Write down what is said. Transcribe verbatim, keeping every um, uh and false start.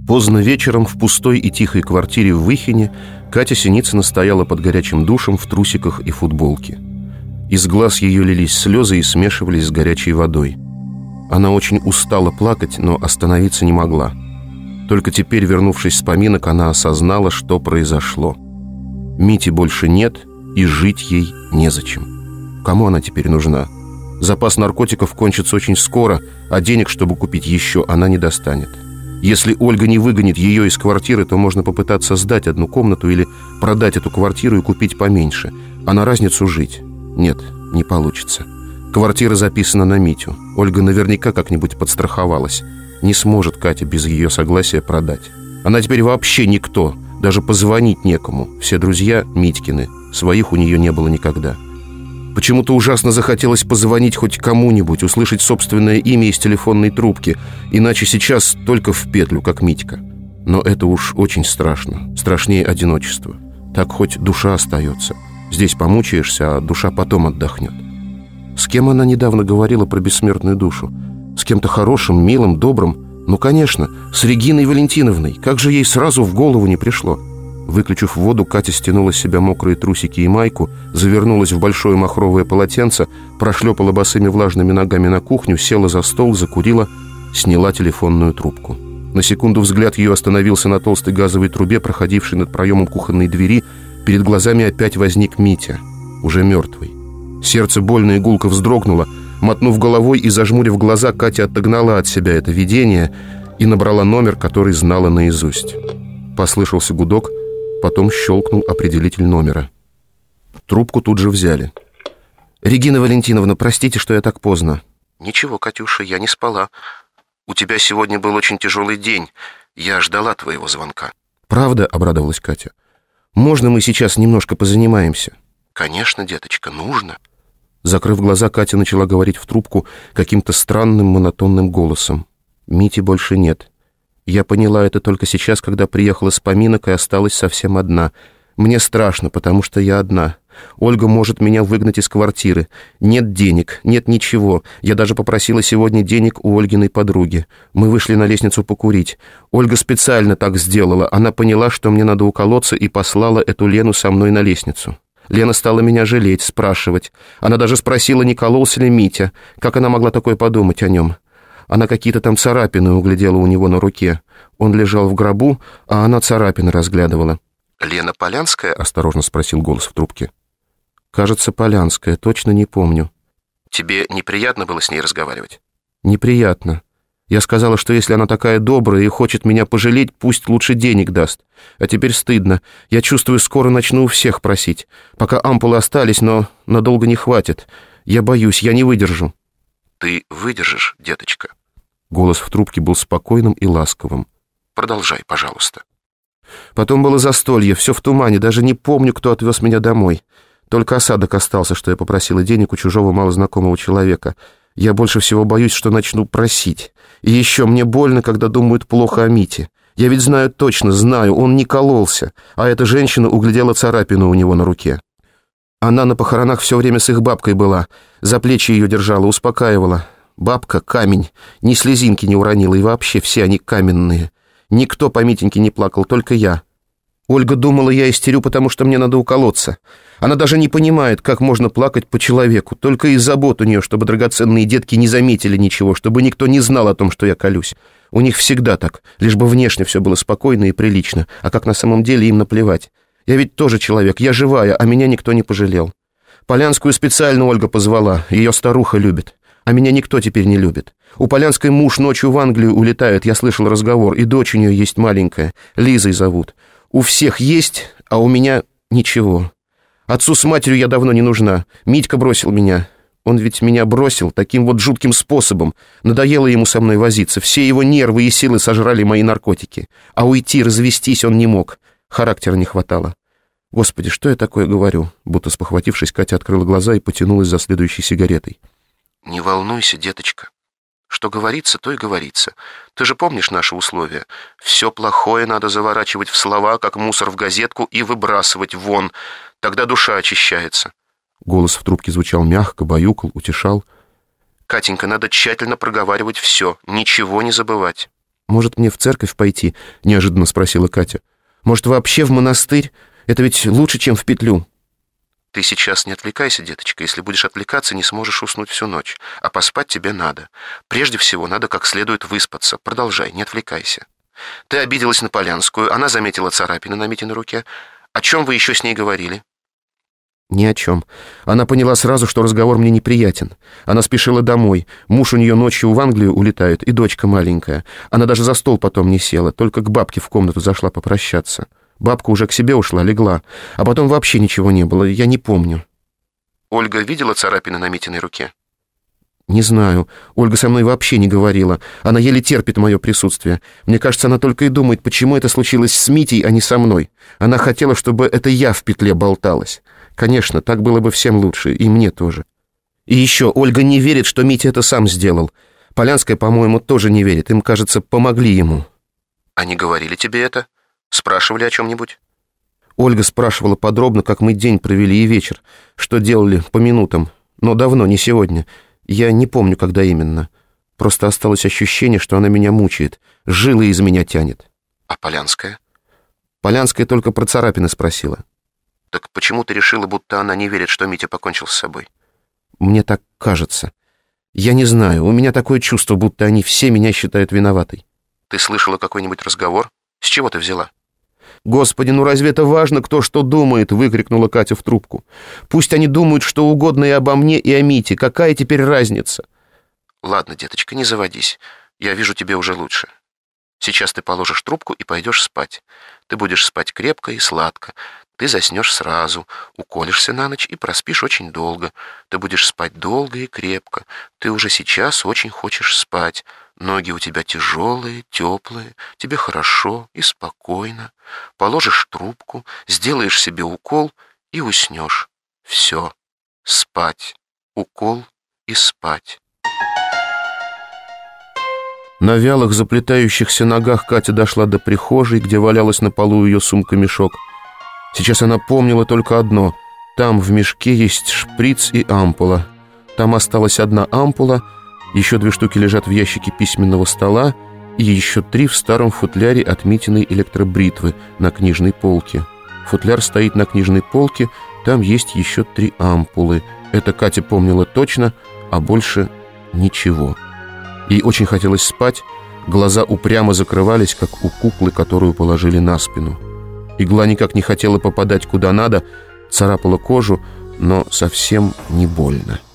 Поздно вечером в пустой и тихой квартире в Выхине Катя Синицына стояла под горячим душем в трусиках и футболке. Из глаз ее лились слезы и смешивались с горячей водой. Она очень устала плакать, но остановиться не могла. Только теперь, вернувшись с поминок, она осознала, что произошло. Мити больше нет, и жить ей незачем. Кому она теперь нужна? Запас наркотиков кончится очень скоро, а денег, чтобы купить еще, она не достанет. Если Ольга не выгонит ее из квартиры, то можно попытаться сдать одну комнату или продать эту квартиру и купить поменьше, а на разницу жить. Нет, не получится. Квартира записана на Митю. Ольга наверняка как-нибудь подстраховалась. Не сможет Катя без ее согласия продать. Она теперь вообще никто, даже позвонить некому. Все друзья Митькины, своих у нее не было никогда. Почему-то ужасно захотелось позвонить хоть кому-нибудь, услышать собственное имя из телефонной трубки, иначе сейчас только в петлю, как Митька. Но это уж очень страшно, страшнее одиночества. Так хоть душа остается. Здесь помучаешься, а душа потом отдохнет. С кем она недавно говорила про бессмертную душу? С кем-то хорошим, милым, добрым? Ну, конечно, с Региной Валентиновной. Как же ей сразу в голову не пришло? Выключив воду, Катя стянула с себя мокрые трусики и майку, завернулась в большое махровое полотенце, прошлепала босыми влажными ногами на кухню, села за стол, закурила, сняла телефонную трубку. На секунду взгляд ее остановился на толстой газовой трубе, проходившей над проемом кухонной двери. Перед глазами опять возник Митя, уже мертвый. Сердце больно и гулко вздрогнуло. Мотнув головой и зажмурив глаза, Катя отогнала от себя это видение и набрала номер, который знала наизусть. Послышался гудок, потом щелкнул определитель номера. Трубку тут же взяли. «Регина Валентиновна, простите, что я так поздно». «Ничего, Катюша, я не спала. У тебя сегодня был очень тяжелый день. Я ждала твоего звонка». «Правда?» — обрадовалась Катя. «Можно мы сейчас немножко позанимаемся?» «Конечно, деточка, нужно». Закрыв глаза, Катя начала говорить в трубку каким-то странным монотонным голосом. «Мити больше нет. Я поняла это только сейчас, когда приехала с поминок и осталась совсем одна. Мне страшно, потому что я одна. Ольга может меня выгнать из квартиры. Нет денег, нет ничего. Я даже попросила сегодня денег у Ольгиной подруги. Мы вышли на лестницу покурить. Ольга специально так сделала. Она поняла, что мне надо уколоться, и послала эту Лену со мной на лестницу. Лена стала меня жалеть, спрашивать. Она даже спросила, не кололся ли Митя. Как она могла такое подумать о нем? Она какие-то там царапины углядела у него на руке. Он лежал в гробу, а она царапины разглядывала. «Лена Полянская?» — осторожно спросил голос в трубке. «Кажется, Полянская, точно не помню». «Тебе неприятно было с ней разговаривать?» «Неприятно. Я сказала, что если она такая добрая и хочет меня пожалеть, пусть лучше денег даст. А теперь стыдно. Я чувствую, скоро начну у всех просить. Пока ампулы остались, но надолго не хватит. Я боюсь, я не выдержу». «Ты выдержишь, деточка?» Голос в трубке был спокойным и ласковым. «Продолжай, пожалуйста». Потом было застолье, все в тумане, даже не помню, кто отвез меня домой. Только осадок остался, что я попросила денег у чужого малознакомого человека. Я больше всего боюсь, что начну просить. И еще мне больно, когда думают плохо о Мите. Я ведь знаю точно, знаю, он не кололся, а эта женщина углядела царапину у него на руке. Она на похоронах все время с их бабкой была, за плечи ее держала, успокаивала. Бабка — камень, ни слезинки не уронила, и вообще все они каменные. Никто по Митеньке не плакал, только я. Ольга думала, я истерю, потому что мне надо уколоться. Она даже не понимает, как можно плакать по человеку, только из забот у нее, чтобы драгоценные детки не заметили ничего, чтобы никто не знал о том, что я колюсь. У них всегда так, лишь бы внешне все было спокойно и прилично, а как на самом деле им наплевать. Я ведь тоже человек, я живая, а меня никто не пожалел. Полянскую специально Ольга позвала, ее старуха любит. А меня никто теперь не любит. У Полянской муж ночью в Англию улетает, я слышал разговор, и дочь у нее есть маленькая, Лизой зовут. У всех есть, а у меня ничего. Отцу с матерью я давно не нужна. Митька бросил меня. Он ведь меня бросил таким вот жутким способом. Надоело ему со мной возиться. Все его нервы и силы сожрали мои наркотики. А уйти, развестись он не мог. Характера не хватало. Господи, что я такое говорю? Будто спохватившись, Катя открыла глаза и потянулась за следующей сигаретой. «Не волнуйся, деточка. Что говорится, то и говорится. Ты же помнишь наши условия? Все плохое надо заворачивать в слова, как мусор в газетку, и выбрасывать вон. Тогда душа очищается». Голос в трубке звучал мягко, баюкал, утешал. «Катенька, надо тщательно проговаривать все, ничего не забывать». «Может, мне в церковь пойти?» — неожиданно спросила Катя. «Может, вообще в монастырь? Это ведь лучше, чем в петлю». «Ты сейчас не отвлекайся, деточка. Если будешь отвлекаться, не сможешь уснуть всю ночь. А поспать тебе надо. Прежде всего, надо как следует выспаться. Продолжай, не отвлекайся. Ты обиделась на Полянскую, она заметила царапины на Мите на руке. О чем вы еще с ней говорили?» «Ни о чем. Она поняла сразу, что разговор мне неприятен. Она спешила домой. Муж у нее ночью в Англию улетает, и дочка маленькая. Она даже за стол потом не села, только к бабке в комнату зашла попрощаться. Бабка уже к себе ушла, легла. А потом вообще ничего не было, я не помню». «Ольга видела царапины на Митиной руке?» «Не знаю. Ольга со мной вообще не говорила. Она еле терпит мое присутствие. Мне кажется, она только и думает, почему это случилось с Митей, а не со мной. Она хотела, чтобы это я в петле болталась. Конечно, так было бы всем лучше, и мне тоже. И еще, Ольга не верит, что Митя это сам сделал. Полянская, по-моему, тоже не верит. Им, кажется, помогли ему». «Они говорили тебе это? Спрашивали о чем-нибудь?» Ольга спрашивала подробно, как мы день провели и вечер, что делали по минутам. Но давно, не сегодня. Я не помню, когда именно. Просто осталось ощущение, что она меня мучает. Жилы из меня тянет». «А Полянская?» Полянская только про царапины спросила. «Так почему ты решила, будто она не верит, что Митя покончил с собой?» «Мне так кажется. Я не знаю, у меня такое чувство, будто они все меня считают виноватой». «Ты слышала какой-нибудь разговор? С чего ты взяла?» «Господи, ну разве это важно, кто что думает?» — выкрикнула Катя в трубку. «Пусть они думают что угодно и обо мне, и о Мите. Какая теперь разница?» «Ладно, деточка, не заводись. Я вижу, тебе уже лучше. Сейчас ты положишь трубку и пойдешь спать. Ты будешь спать крепко и сладко. Ты заснешь сразу, уколешься на ночь и проспишь очень долго. Ты будешь спать долго и крепко. Ты уже сейчас очень хочешь спать. Ноги у тебя тяжелые, теплые. Тебе хорошо и спокойно. Положишь трубку, сделаешь себе укол и уснешь. Все. Спать. Укол и спать». На вялых заплетающихся ногах Катя дошла до прихожей, где валялась на полу ее сумка-мешок. Сейчас она помнила только одно. Там в мешке есть шприц и ампула. Там осталась одна ампула, еще две штуки лежат в ящике письменного стола и еще три в старом футляре от Митиной электробритвы на книжной полке. Футляр стоит на книжной полке, там есть еще три ампулы. Это Катя помнила точно, а больше ничего. Ей очень хотелось спать, глаза упрямо закрывались, как у куклы, которую положили на спину. Игла никак не хотела попадать куда надо, царапала кожу, но совсем не больно.